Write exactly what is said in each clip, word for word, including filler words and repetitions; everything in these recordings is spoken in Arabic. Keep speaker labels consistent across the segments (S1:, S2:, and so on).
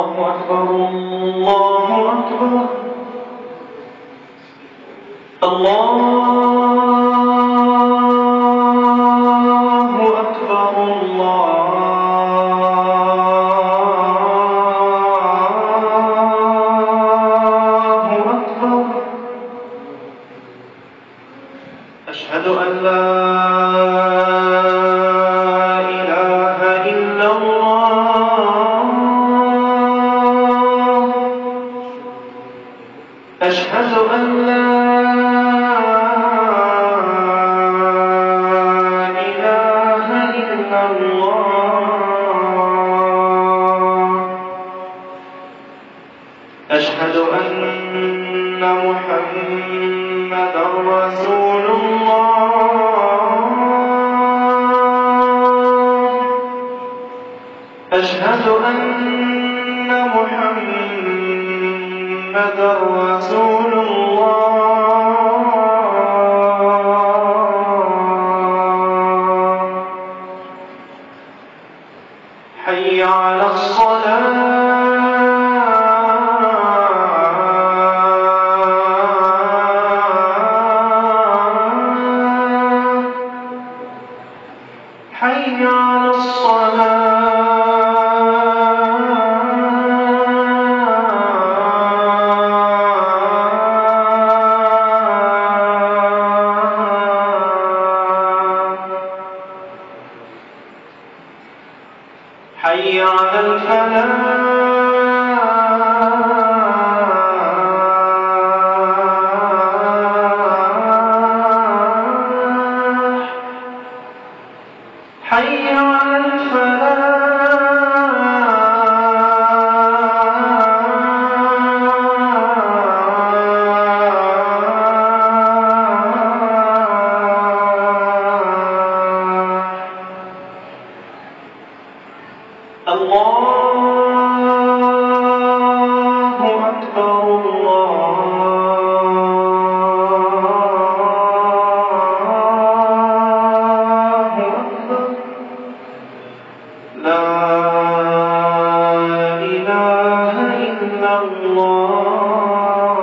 S1: أكبر الله أكبر الله أكبر الله أكبر أشهد أن لا إله إلا الله أشهد أن لا إله إلا الله أشهد أن محمدًا رسول الله أشهد أن محمدًا رسول الله حي على الصلاة حي على الصلاة حي على الفلاح حي على الفلاح الله أكبر الله أكبر لا إله إلا الله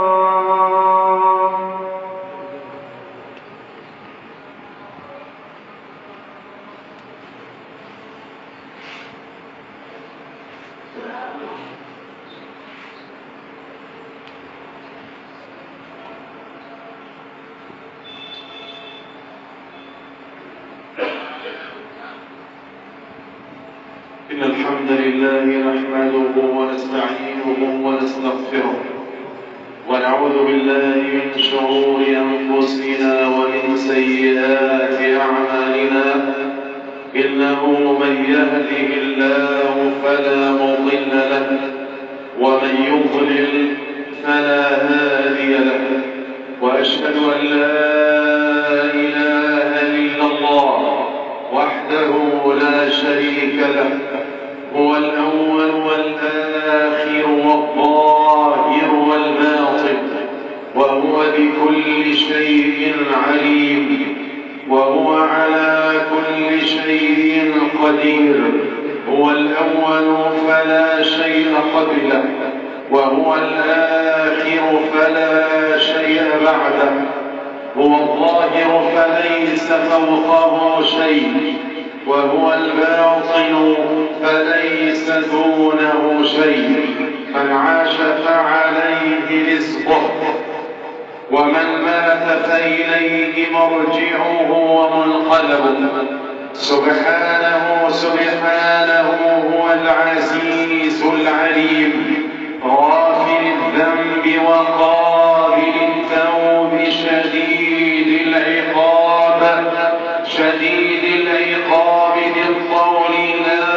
S2: إن الحمد لله نحمده ونستعينه ونستغفره ونعوذ بالله من شرور أنفسنا ومن سيئات أعمالنا إنه من يهده الله فلا مضل له ومن يضلل فلا هادي له وأشهد أن لا إله إلا الله وحده لا شريك له هو الأول والآخر والظاهر والباطن وهو بكل شيء عليم وهو على كل شيء قدير هو الأول فلا شيء قبله وهو الآخر فلا شيء بعده هو الظاهر فليس فوقه شيء وهو الباطن فليس دونه شيء من عاش فعليه رزقه ومن مات فإليه مرجعه ومنقلبه سبحانه سبحانه هو العزيز العليم غافر الذنب وقابل التوب شديد العقاب شديد العقاب بالقول لا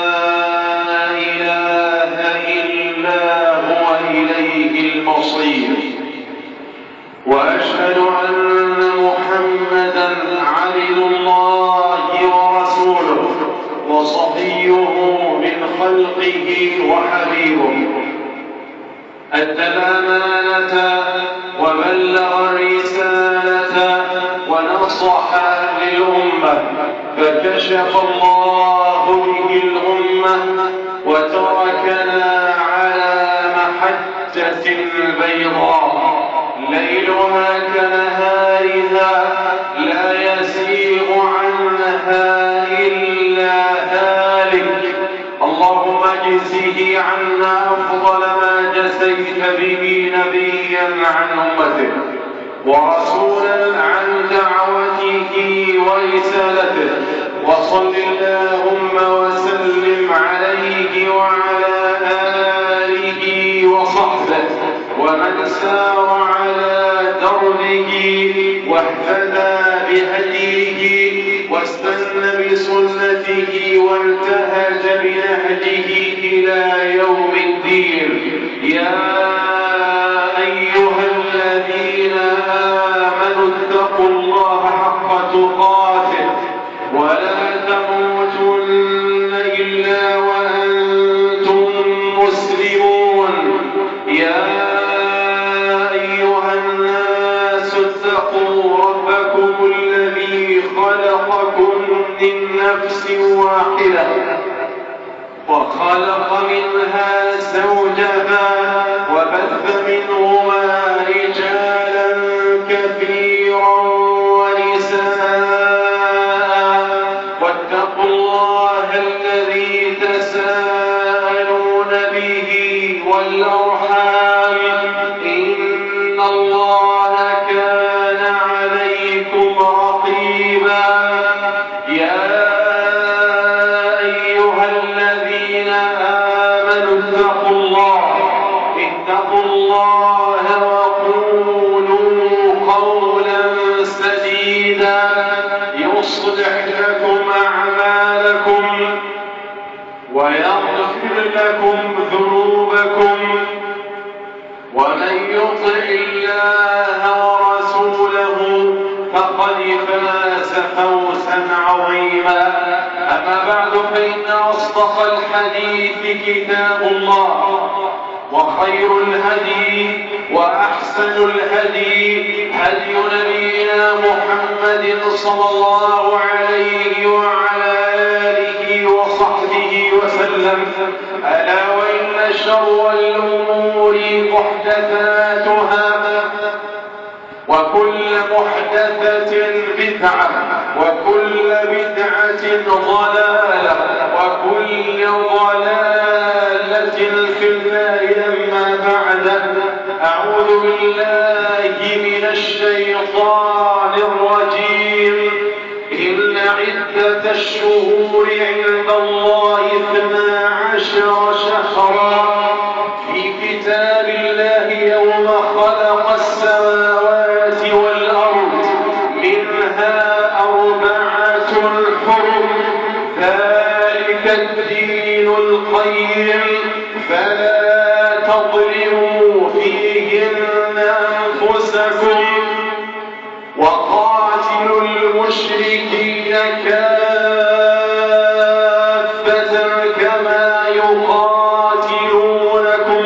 S2: إله إلا هو إليه المصير وأشهد أن محمدًا عبد الله ورسوله وصفيه من خلقه وحبيبه أدى الأمانة وبلغ الرسالة ونصح للأمة فكشف الله به الغمة وترك تركنا على محجة بيضاء ليلها كنهارها لا يزيغ عنها إلا هالك. اللهم اجزه عنا أفضل ما جزيت به نبيا عن أمته ورسولا عن دعوته ورسالته، وصل اللهم وسلم عليه وعلى آله وصحبه ومن سار على دربه واهتدى بهديه واستنى بسنته وانتهج بنهجه إلى يوم الدين. يا أيها الذين آمنوا اتقوا الله حق تقاته ولا تموتن إلا وأنتم مسلمون. يا أيها الناس اتقوا ربكم الذي خلقكم من نفس واحدة وخلق منها زوجها وبث منهما رجالا كثيرا ونساء، واتقوا الله الذي تساءلون به والأرحام إن الله كان عليكم رقيبا. يا أيها الذين آمنوا اتقوا الله اتقوا الله وقولوا قولا سديدا يصلح لكم أعمالكم ويغفر لكم ذنوبكم، ومن يطع الله ورسوله فقد فاز فوزا عظيما. أما بعد فإن أصدق الحديث كتاب الله وخير الهدي وأحسن الهدي هدي نبينا محمد صلى الله عليه وعلى آله وصحبه وسلم. ألا وإن شر الأمور محدثاتها وكل محدثة بدعة وكل بدعة ضلالة وكل ضلالة في النار. أما بعد، أعوذ بالله من الشيطان الرجيم. إن عدة الشهور عند الله اثنا عشر شهرا في كتاب الله يوم خلق السماوات والأرض منها أربعة حرم ذلك الدين القيم فلا تظلموا فيهن أنفسكم وقاتلوا المشركين كافة كما يقاتلونكم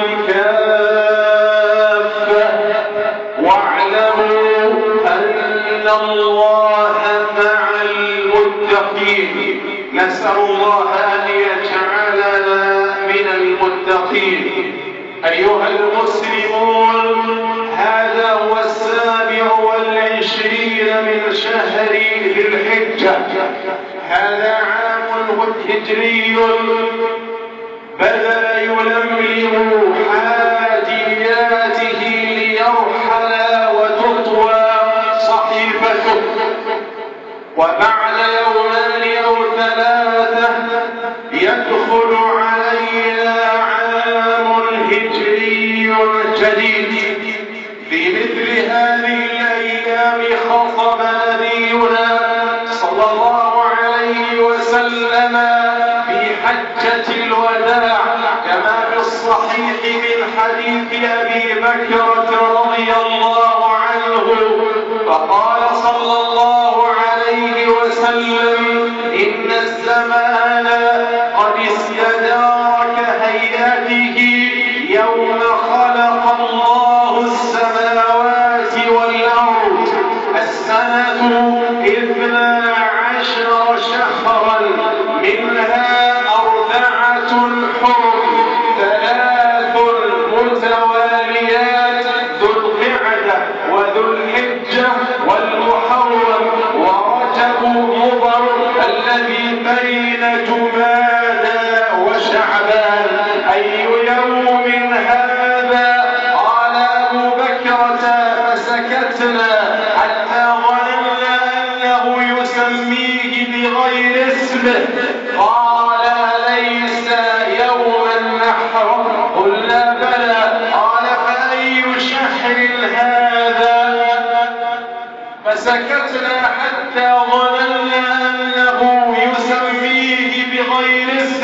S2: كافة واعلموا أن الله مع المتقين. نسأل الله أن يجعلنا من المتقين. أيها المسلمون، هذا هو السابع والعشرين من شهر ذي الحجة. هذا عام هجري بدأ يلملم حاجياته ليرحل وتطوى صحيفته، وبعد يومين أو ثلاثة يدخل علينا عام هجري جديد. في مثل هذه الأيام خطب نبينا صلى الله عليه وسلم في حجة الوداع كما في الصحيح من حديث أبي بكرة رضي الله عنه، فقال صلى الله عليه وسلم: إن الزمان قد استدار كهيئته يوم خلق الله السماوات والأرض. السنة اثنا عشر شهرا منها أربعة حرم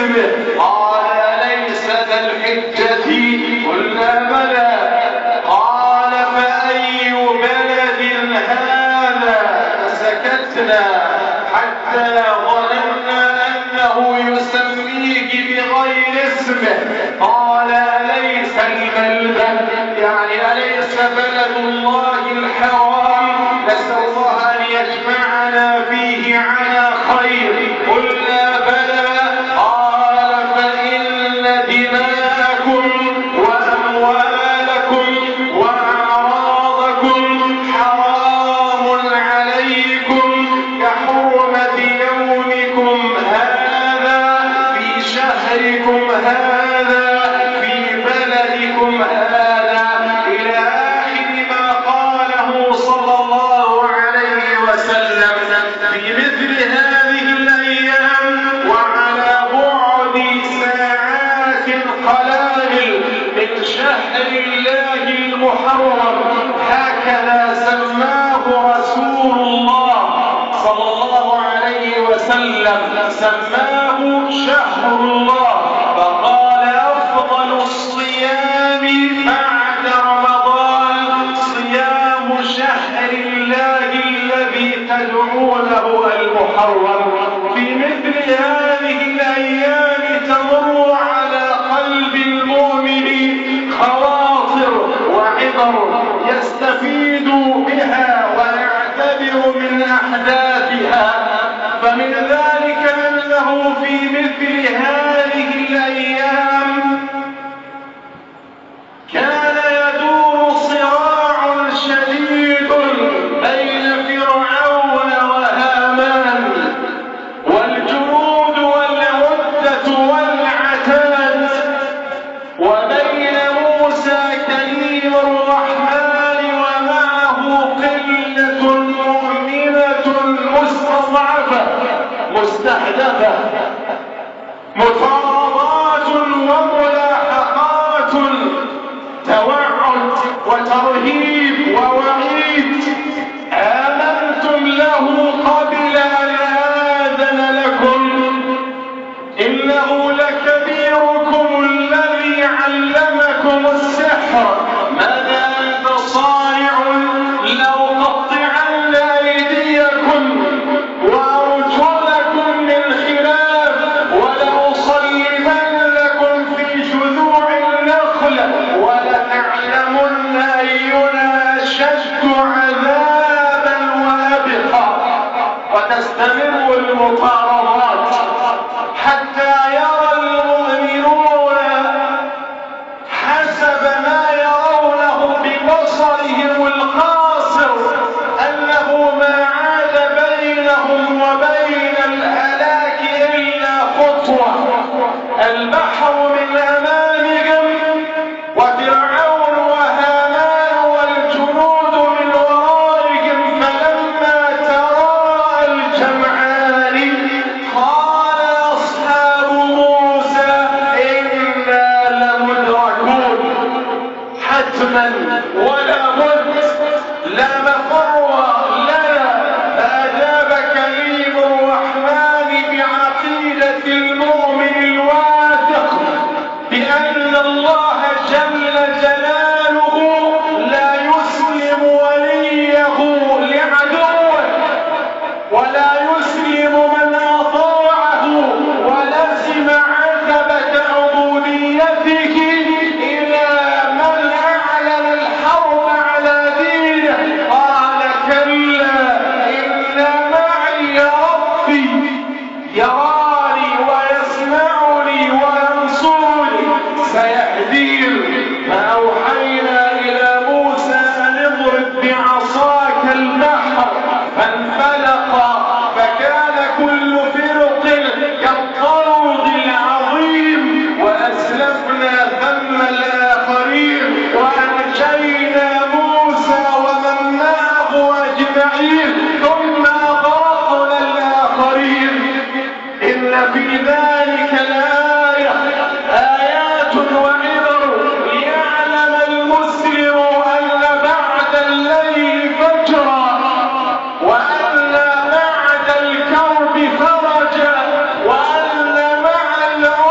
S2: اسمه. قال أليس ذا الحجة؟ قلنا بلى. قال فأي بلد هذا؟ فسكتنا حتى ظننا أنه يسميك بغير اسمه. قال أليس البلد يعني أليس بلد الله الحرام؟ نسأل الله أن يجمعنا فيه على خير. قلنا بلى. قال فإن دماءكم وأموالكم وأعراضكم حرام عليكم كحرمة يومكم هذا في شهركم هذا في بلدكم هذا، إلى آخر ما قاله صلى الله عليه وسلم. في مثل هذه الأيام وعلى بعد ساعات قلائل من شهر الله المحرم، هكذا سماه رسول الله صلى الله عليه وسلم، سماه شهر الله. فقال أفضل الصيام بعد رمضان صيام شهر الله الذي تدعونه المحرم. في مثل هذه الأيام تمر على قلب المؤمن خواطر وعبر يستفيد بها ويعتبر من أحداثها. فمن ذلك أنه في مثل هذه الأيام كان يدور صراع شديد بين فرعون وهامان والجنود والعدة والعتاد، وبين موسى كليم الرحمن ومعه قلة مؤمنة مستضعفة مستهدفة، مطاردات وملاحقات، توعد وترهيب ووعيد. آمنتم له قبل أن آذن لكم إنه لكبيركم الذي علمكم السحر، ماذا أنت صانع؟ لأقطعن أيديكم وأرجلكم من خلاف ولأصلبنكم في جذوع النخل ولتعلمن أينا أشد عذابا وأبقى. وتستمر المطاردات حتى يرى المؤمنون حسب ما يرونه ببصرهم القاصر أنه ما عاد بينهم وبين الهلاك إلا خطوة. البحر من أمامهم وفرعون وهامان والجنود من ورائهم، فلما تراءى الجمعان قال أصحاب موسى إنا لمدركون، حتما ولا بد، لا مفر لنا. فأجاب كريم الرحمن بعقيدة المؤمن الواثق بأن الله جل جلاله لا يسلم وليه لعدوه ولا يسلم من أطاعه ولزم عتبة عبوديته إلى من أعلن الحرب على دينه. قال كلا إن معي ربي يراني ويسمعني وينصرني سيهدين. فأوحينا إلى موسى أن اضرب بعصاك البحر فانفلق فكان كل فرق كالطود العظيم وأسلفنا ثم الآخرين وأنجينا موسى ومن معه أجمعين ثم أغرقنا الآخرين. إن في ذلك لآية آيات وعبر ليعلم المسلم أن بعد الليل فجرا وأن بعد الكرب فرجا وأن مع العسر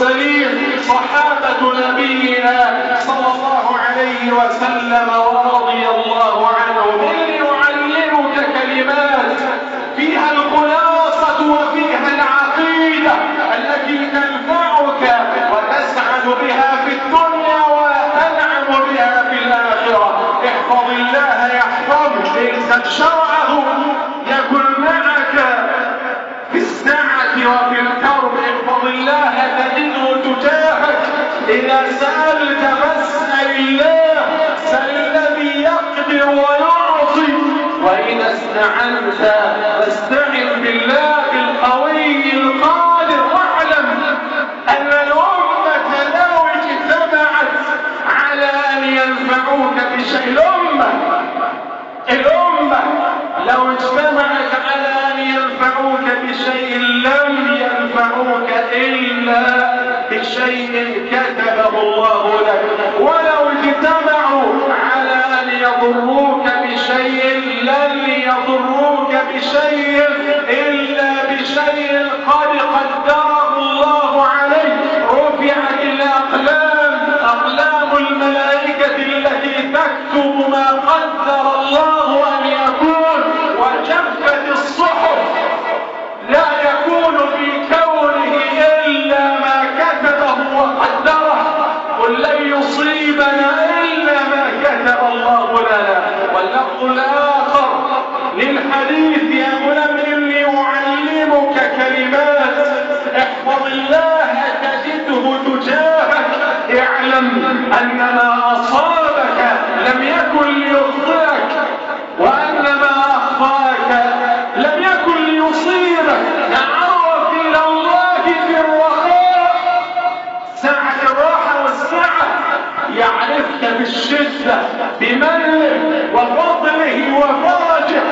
S2: المرسلين صحابة نبينا صلى الله عليه وسلم ورضي الله عنهم. إني أعلمك كلمات فيها الخلاصة وفيها العقيدة التي تنفعك وتسعد بها في الدنيا وتنعم بها في الآخرة. احفظ الله يحفظك، الزم شرعه يكن معك في السعة وفي الكرب. احفظ الله تجده تجاهك. إذا سألت فاسأل الله، سل الذي يقدر ويعطي. وإذا استعنت فاستعن بالله القوي القادر. واعلم أن الأمة لو اجتمعت على أن ينفعوك بشيء، الأمة الأمة لو اجتمعت على أن ينفعوك بشيء لم ينفعوك إلا بشيء كتبه الله لك. ولو اجتمعوا على أن يضروك بشيء لن يضروك بشيء إلا بشيء قد قدره الله عليه. رفعت الأقلام، أقلام الملائكة التي تكتب ما قدر الله أن يكون، وجفت الصحف. لا يكون في كونه إلا ما كتبه وقدره. قل لن يصيبنا إلا ما كتب الله لنا. واللفظ الآخر للحديث يا غلام إني أعلمك كلمات احفظ الله تجده تجاهك. اعلم أن ما أصابك لم يكن ليخطئك، وأن ما أخطأك لم يكن ليصيبك. تعرف إلى الله في الرخاء، ساعة الراحة والسعة يعرفك بالشدة بمنه وفضله وفرجه.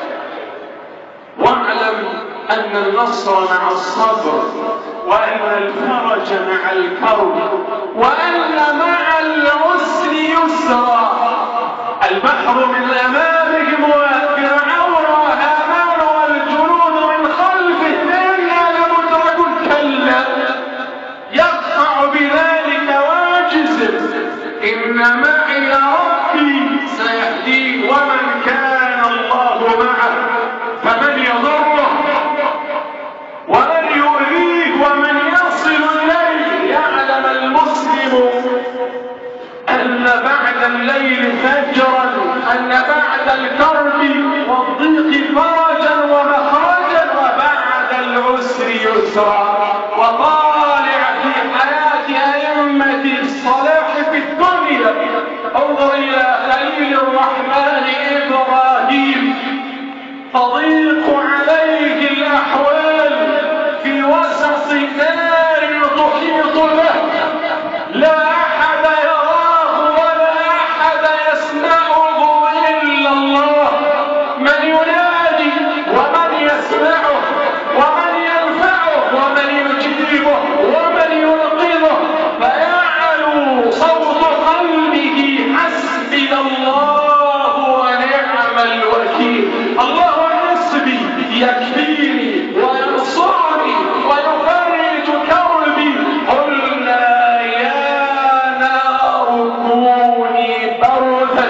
S2: واعلم أن النصر مع الصبر، وأن الفرج مع الكرب، وأن مع العسر يسرا. البحر من أمامهم وفرعون وهامان والجنود من خلفه إنا لمدرك كلا يقطع بذلك واجز. إن معي ربي سيهديه. ومن كان الله معه فمن يضره ومن يؤذيه ومن يصل إليه. يعلم المسلم أن بعد الليل فجرا، أن بعد الكرب والضيق فرجا ومخرجا، وبعد العسر يسرا. وطالع في حياة أئمة الصلاح في الدنيا. انظر إلى خليل الرحمن إبراهيم، تضيق عليه الأحوال في وسط نار تحيط به، لا أحد يراه ولا أحد يسمعه إلا الله. من ينادي ومن يسمعه ومن ينفعه ومن يجيبه ومن ينقذه. فيعلو صوت قلبه حسبي الله ونعم الوكيل. الله حسبي يكفيني وينصرني ويفرج كربي. قلنا يا نار كوني بردا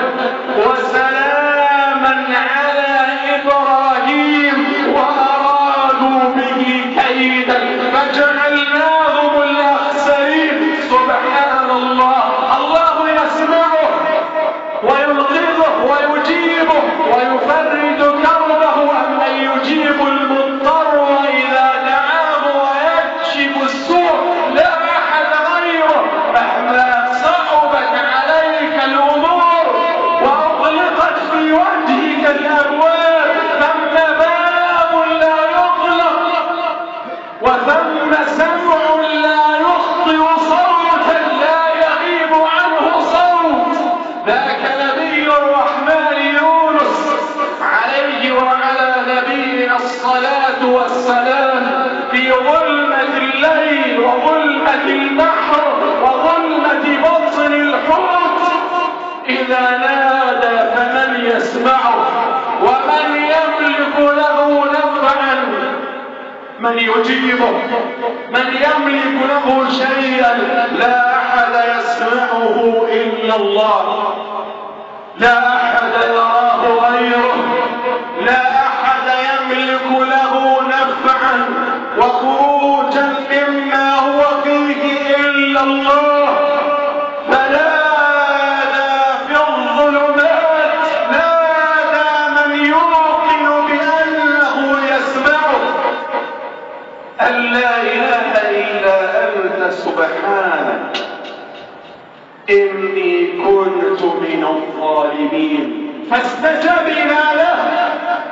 S2: وسلاما على إبراهيم وأرادوا به كيدا فجعلناهم الأخسرين. سبحان الله. الله يسمعه وينقذه ويجيبه ويفرج كربه. أمن يجيب المضطر إذا دعاه ويكشف السوء. لا أحد غيره. مهما صعبت عليك الأمور وأغلقت في وجهك الأبواب، ثم باب لا يغلق وثم سمع لا يخطئ صوتا لا يغيب عنه صوت. ذاك نبي الرحمن يونس عليه وعلى نبينا الصلاة والسلام، في ظلمة الليل وظلمة البحر وظلمة بطن الحوت إذا نادى فمن يسمعه ومن يملك له نفعا، من يجيبه، من يملك له شيئا الله، لا أحد يراه غيره، لا أحد يملك له نفعا وخروجا مما هو فيه إلا الله. فنادى في الظلمات، نادى من يوقن بأنه يسمعه أن لا إله إلا أنت سبحانك إني كنت من الظالمين. فاستجبنا له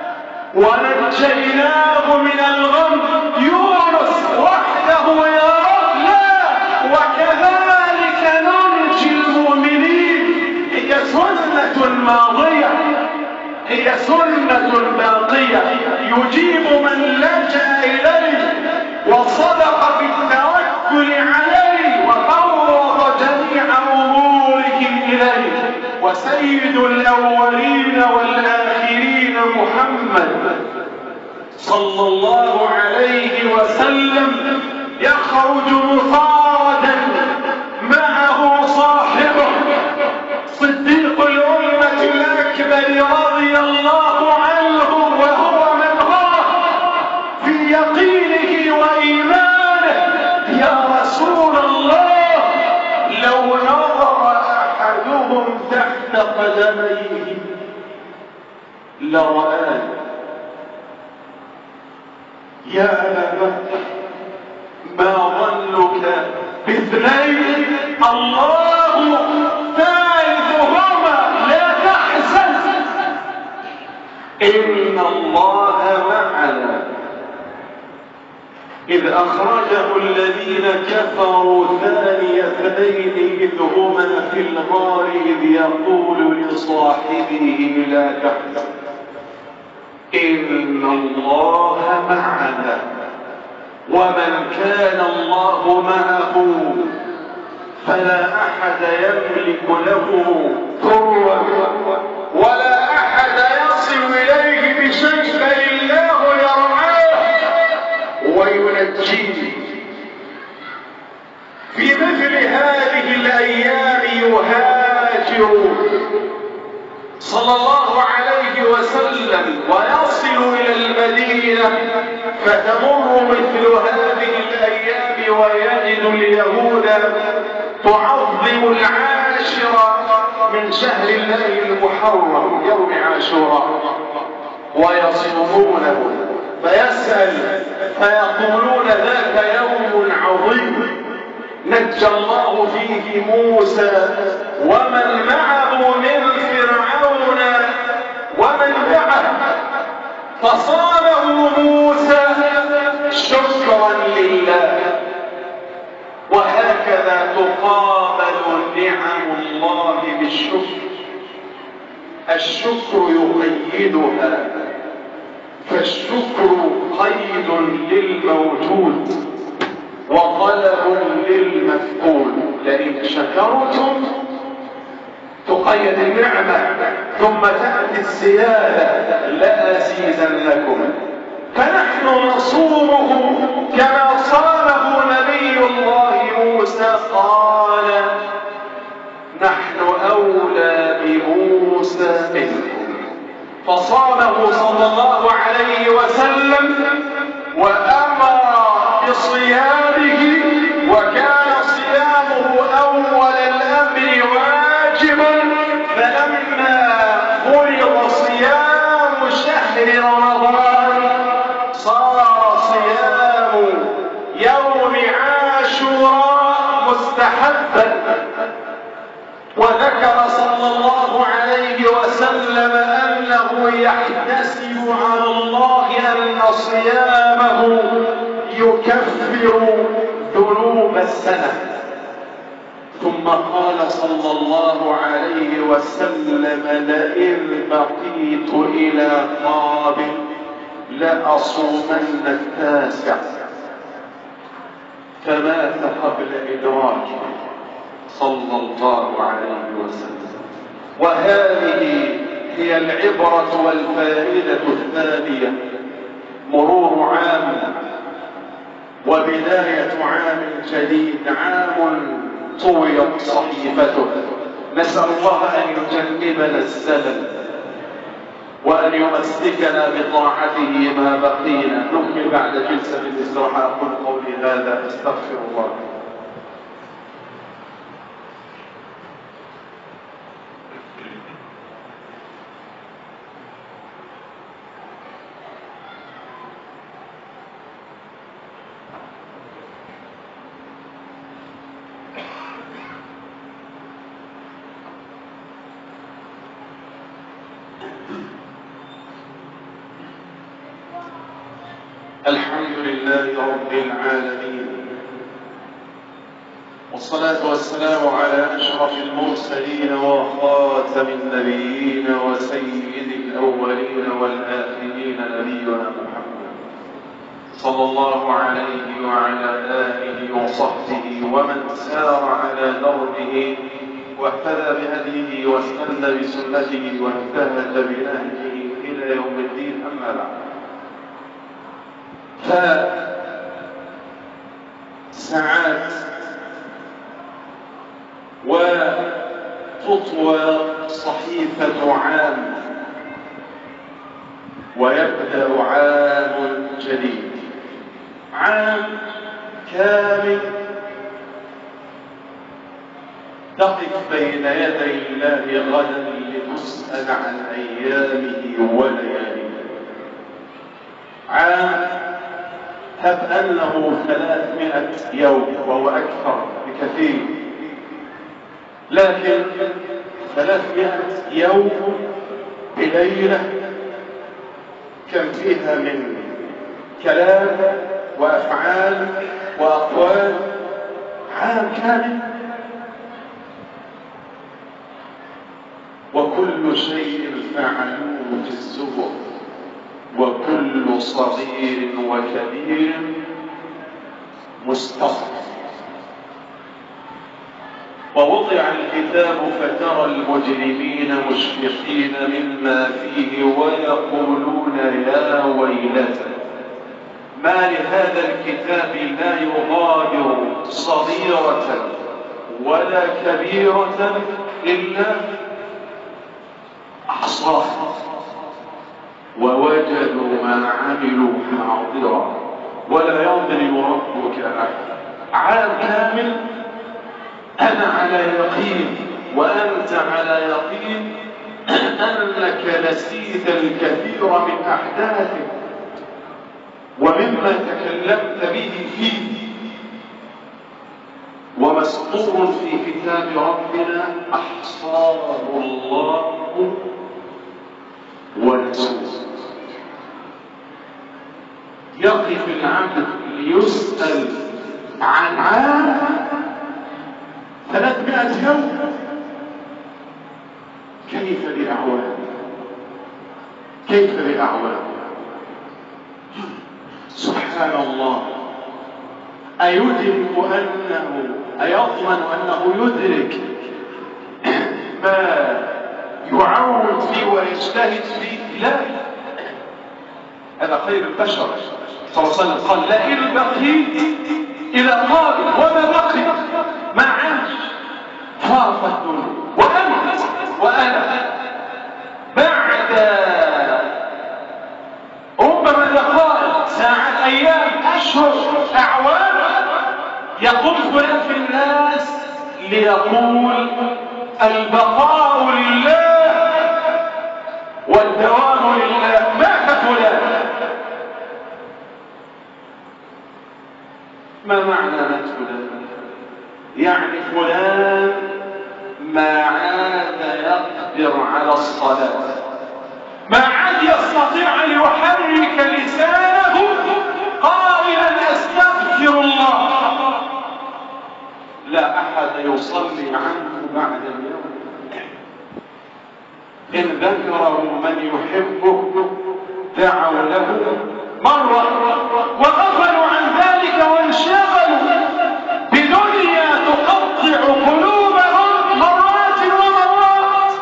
S2: ونجيناه من الغم. يونس وحده يا رب؟ لا، وكذلك ننجي المؤمنين. هي سنة ماضية، هي سنة باقية، يجيب من لجأ إليه وصدق في التوكل عليه وفوض جميع أموره إليه. وسيد الأولين والآخرين محمد صلى الله عليه وسلم يخرج مطاردا معه صاحبه صديق الأمة الأكبر رضي الله عنه، وهو من غار في يقينه وإيمانه. يا رسول الله، لو نظر أحدهم تحت قدميه لرآه. يا أبا بكر، ما ظنك باثنين الله ثالثهما، لا تحزن إن الله معنا. إذ أخرجه الذين كفروا ثاني اثنين إذ هما في الغار إذ يقول لصاحبه لا تحزن إن الله معنا. ومن كان الله معه فلا أحد يملك له ضرا ولا أحد يصل إليه بشيء، بل الله يرعاه وينجيه. في مثل هذه الأيام يهاجر صلى الله عليه وسلم ويصل إلى المدينة، فتمر مثل هذه الأيام ويجد اليهود تعظم العاشر من شهر الله المحرم يوم عاشوراء ويصومونه، فيسأل فيقولون ذاك يوم عظيم نجى الله فيه موسى ومن معه من فرعون ومن معه، فصامه موسى شكرا لله. وهكذا تقابل نعم الله بالشكر. الشكر يقيدها، فالشكر قيد للموجود وطلب للمفعول. لئن شكرتم تقيد النعمة ثم تأتي الزيادة لأزيدنكم. فنحن نصومه كما صامه نبي الله موسى، قال نحن أولى بموسى منكم، فصامه صلى الله عليه وسلم وأمر بصيامه، وكان صيامه أول الأمر واجبا. فلما فرض صيام شهر رمضان صار صيام يوم عاشوراء مستحبا. وذكر صلى الله عليه وسلم أنه يحتسب على الله أن صيامه يكفر ذنوب السنة. ثم قال صلى الله عليه وسلم لئن بقيت إلى قابل لأصومن التاسع، فمات قبل إدراكه صلى الله عليه وسلم. وهذه هي العبرة والفائدة الثانية: مرور عام وبداية عام جديد، عام طويت صحيفته نسأل الله أن يجنبنا الزلل وأن يمسكنا بطاعته ما بقينا. نكمل بعد جلسة الاستراحة. أقول قولي هذا أستغفر الله. الحمد لله رب العالمين، والصلاة والسلام على أشرف المرسلين وخاتم النبيين وسيد الأولين والآخرين نبينا محمد صلى الله عليه وعلى آله وصحبه ومن سار على دربه واهتدى بهديه واستنى بسنته واجتهد بنهجه إلى يوم الدين. أما بعد، فساعات وتطوى صحيفة عام ويبدأ عام جديد، عام كامل تقف بين يدي الله غدا لتسأل عن أيامه ولياليه. عام هب أنه ثلاثمائة يوم وهو أكثر بكثير، لكن ثلاثمائة يوم بليلة كم فيها من كلام وأفعال وأقوال. عام كامل وكل شيء فعلوه في الزبر، وكل صغير وكبير مستطر. ووضع الكتاب فترى المجرمين مشفقين مما فيه ويقولون يا ويلتى ما لهذا الكتاب لا يغادر صغيرة ولا كبيرة إلا أحصاها ووجدوا ما عملوا حاضرا ولا يظلم ربك أحد. عام كامل أنا على يقين وأنت على يقين أنك نسيت الكثير من أحداثه ومما تكلمت به فيه، ومسطور في كتاب ربنا أحصاه الله ونسوه. يقف العبد ليسأل عن عام ثلاثمائة يوم، كيف بأعوام كيف بأعوام سبحان الله. أيدرك أنه أيضمن أنه يدرك ما يعود فيه ويجتهد فيه؟ لا، هذا خير البشر صلى الله عليه وسلم قال لئن بقيت إلى قال وما بقي ما عاش فارق الدنيا وأنت وأنا بعد ربما دقائق ساعات أيام أشهر أعوام يقوم فلان في الناس ليقول البقاء لله والدوام لله. مات فلان، ما معنى مات فلان؟ يعني فلان ما عاد يقدر على الصلاة، ما عاد يستطيع أن يحرك لسانه قائلا أستغفر الله. لا أحد يصلي عنه بعد اليوم. إن ذكره من يحبه دعوا له مرة وغفلوا عن ذلك وانشغلوا بدنيا تقطع قلوبهم مرات ومرات،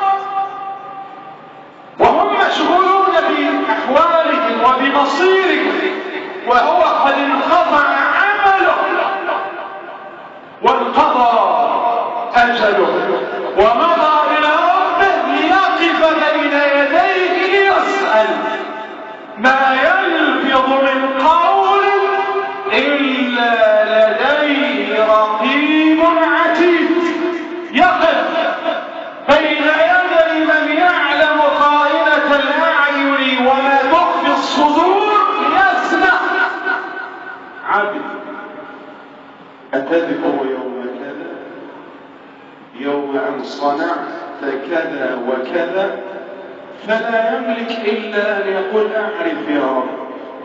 S2: وهم مشغولون بأحوالهم وبمصيرهم وهو قد انقطع عمله وانقضى أجله ومضى رزقه يوم كذا، يوم أن صنعت كذا وكذا، فلا يملك إلا أن يقول أعرف يا رب.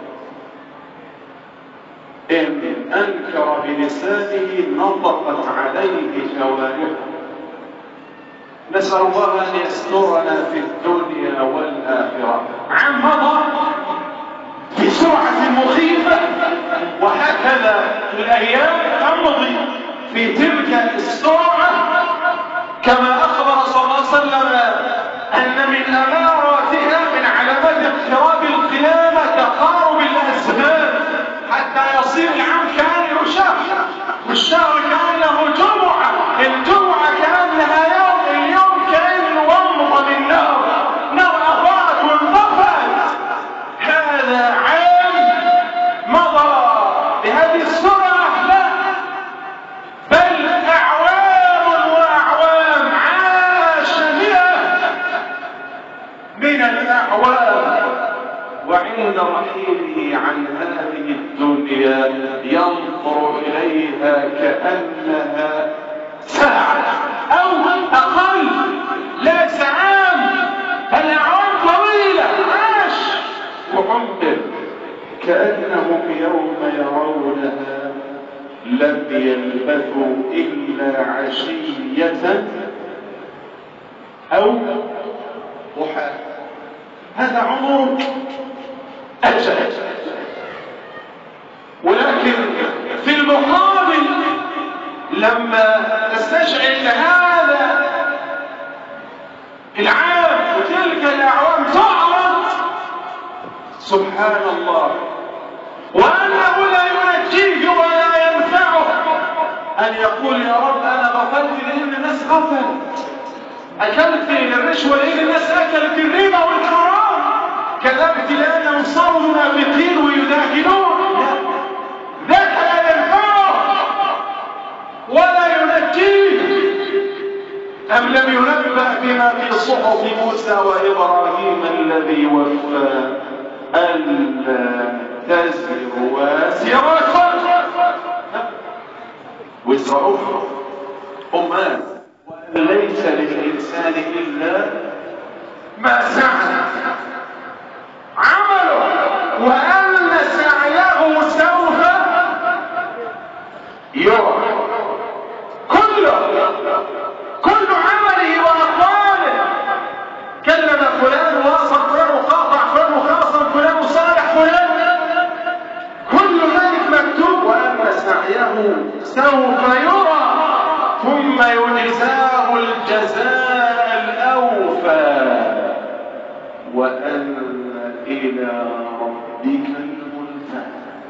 S2: إن أنكر بلسانه نطقت عليه جوارحه. نسأل الله أن يسترنا في الدنيا والآخرة. عام مضى في سرعة مخيفة، وهكذا الأيام تمضي في تلك السرعة، كما أخبر صلى الله عليه وسلم أن من أماراتها من علامات اقتراب القيامة تقارب الأزمان، حتى يصير العام كأنه شهر، والشهر كأنه جمعة، الجمعة كأنها يوم، اليوم كأنه ومضة من نار، نار أضاءت وانطفأت. هذا عام مضى بهذه السرعة؟ لا، بل أعوام وأعوام، عاش مئة من الأعوام، وعند رحيله عن هذه الدنيا ينظر إليها كأنها ساعة أو أقل، لا ساعات، الأعوام طويلة، عاش وعمر، كأنهم يوم يرونها لم يلبثوا إلا عشية أو ضحى. هذا عمر أجل. ولكن في المقابل لما تستشعر هذا العام وتلك الأعوام تعرض، سبحان الله، وأنه لا ينجيه ولا ينفعه أن يقول يا رب أنا غفلت لأن الناس غفلت، أكلت الرشوة لأن الناس أكلت الربا والحرام، كذبت لأنهم صاروا منافقين ويداهنون. ذاك لا ينفعه ولا ينجيه. أم لم ينبأ بما في صحف موسى وإبراهيم الذي وفى ألا تزر وازرة وزر أخرى، أمان، وأن ليس للإنسان إلا ما سعى عمله، وأن سعيه سوف يرى. كله كل عمله وأقواله، كلم فلان واصل فلان وقاطع فلان وخاصم فلان وصالح فلان، كل ذلك مكتوب. وأن سعيه سوف يرى ثم يجزاه الجزاء الأوفى وأن إلى ربك المنتهى.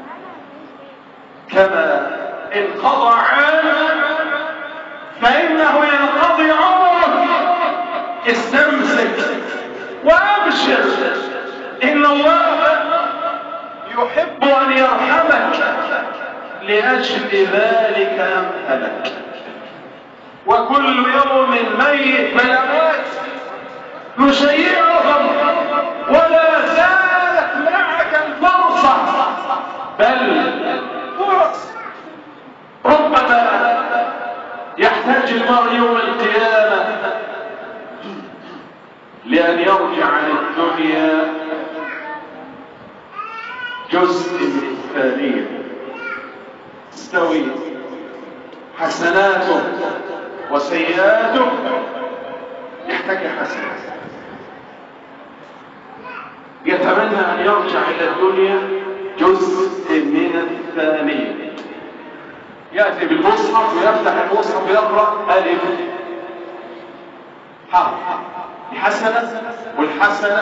S2: كما انقضى عام فإنه ينقضي عمرك. استمسك وأبشر، إن الله يحب أن يرحمك، لأجل ذلك أمهلك. وكل يوم ميت من الأموات نشيعهم، ولا زالت معك الفرصة، بل فرص ربما يحتاج المرء يوم القيامة لأن يرجع عن الدنيا جزء من الثانية، تستوي حسناته وسيئاته، يحتاج حسنات. يتمنى أن يرجع إلى الدنيا جزء من الثانية، يأتي بالمصحف ويفتح المصحف ويقرأ ألف حرف حسنة، والحسنة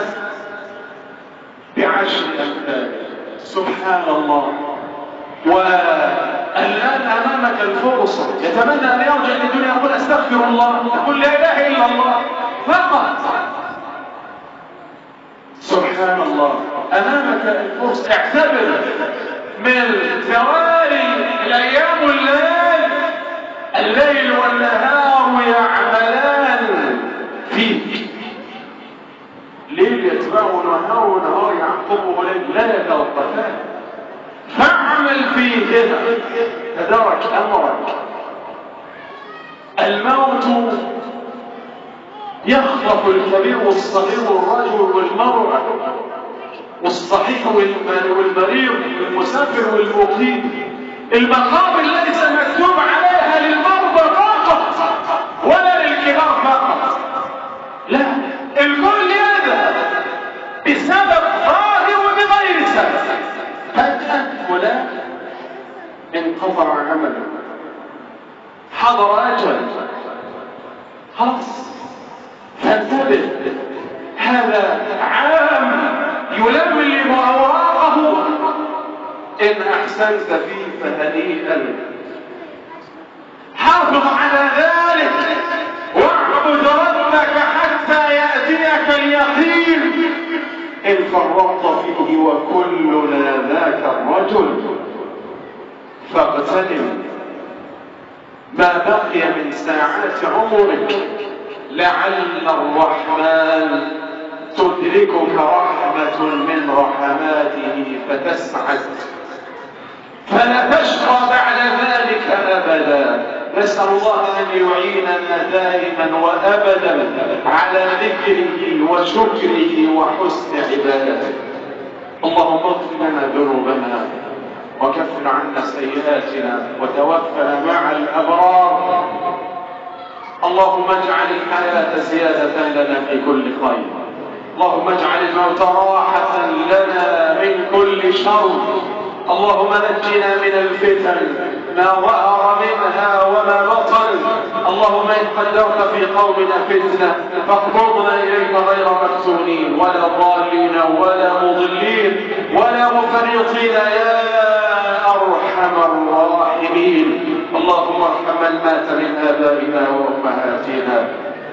S2: بعشر أمثال. سبحان الله. والآن أمامك الفرصة، يتمنى أن يرجع إلى الدنيا يقول أستغفر الله، يقول لا إله إلا الله فقط. سبحان الله. أمامك الفرصة، اعتبر من ثواني الأيام والليل، الليل والنهار يعملان فيه، ليل يتبعه نهار ونهار يعقبه ليل، لا يتوقفان. فاعمل فيهما، تدارك أمرك يخلق الكبير والصغير والرجل والمرأة والصحيح والمريض والمسافر والمقيم. المقابر ليس مكتوب عليها للمرضى فقط ولا للكبار فقط، لا، الكل يذهب بسبب ظاهر وبغير سبب. فجأة فلان انقطع عمله، حضر أجل، خلاص. فانتبه، هذا عام يلملم أوراقه، إن أحسنت فيه فهنيئا. حافظ على ذلك واعبد ربك حتى يأتيك اليقين. إن فرطت فيه وكلنا ذاك الرجل فاغتنم ما بقي من ساعات عمرك، لعل الرحمن تدركك رحمة من رحماته فتسعد، فلا تشقى بعد ذلك أبدا. نسأل الله أن يعيننا دائما وأبدا على ذكره وشكره وحسن عبادته. اللهم اغفر لنا ذنوبنا وكفر عنا سيئاتنا وتوفنا مع الأبرار. اللهم اجعل الحياة زيادة لنا في كل خير. اللهم اجعل الموت راحة لنا من كل شر. اللهم نجنا من الفتن ما ظهر منها وما بطن. اللهم إن قدرت في قومنا فتنة فاقبضنا إليك غير مفتونين ولا ضالين ولا مضلين ولا مفرطين يا أرحم الراحمين. اللهم ارحم من مات من آبائنا وأمهاتنا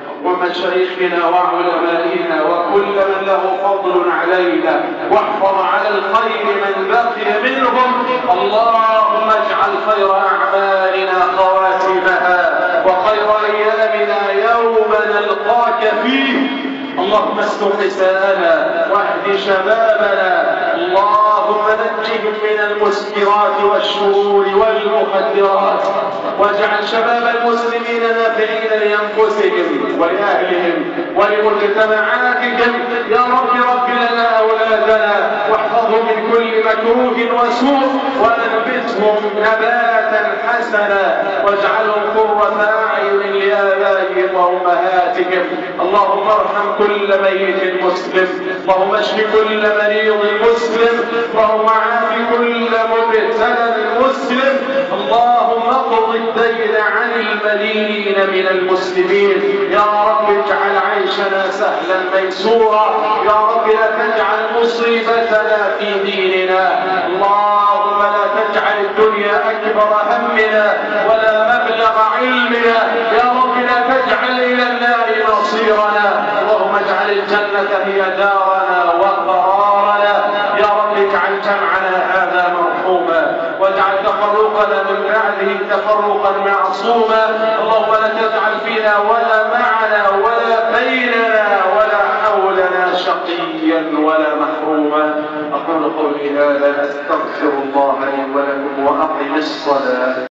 S2: ومشايخنا وعلمائنا وكل من له فضل علينا، واحفظ على الخير من بقي منهم. اللهم اجعل خير أعمالنا خواتمها وخير أيامنا يوم نلقاك فيه. اللهم استر نساءنا واهد شبابنا. اللهم نجهم من المسكرات والشرور والمخدرات، واجعل شباب المسلمين نافعين لأنفسهم ولأهلهم ولمجتمعاتهم. يا رب رب لنا أولادنا واحفظهم من كل مكروه وسوء، وأنبتهم نباتا حسنا، واجعلهم قرة أعين لآبائهم وأمهاتهم. اللهم ارحم كل ميت مسلم، اللهم اشف كل مريض مسلم، اللهم عاف كل مبتلى مسلم. اللهم اقض الدين عن المدينين من المسلمين. يا رب اجعل عيشنا سهلا ميسورا. يا رب لا تجعل مصيبتنا في ديننا. اللهم لا تجعل الدنيا أكبر همنا ولا مبلغ علمنا. يا رب لا تجعل إلى النار مصيرنا. اللهم اجعل الجنة هي دارنا وقرارنا. يا رب اجعل جمعنا هذا مرحوما، واجعل تفرقنا من بعده تفرقا معصوما. اللهم لا تجعل فينا ولا معنا ولا بيننا ولا حولنا شقيا ولا محروما. أقول قولي هذا، أستغفر الله لي ولكم وأقم الصلاة.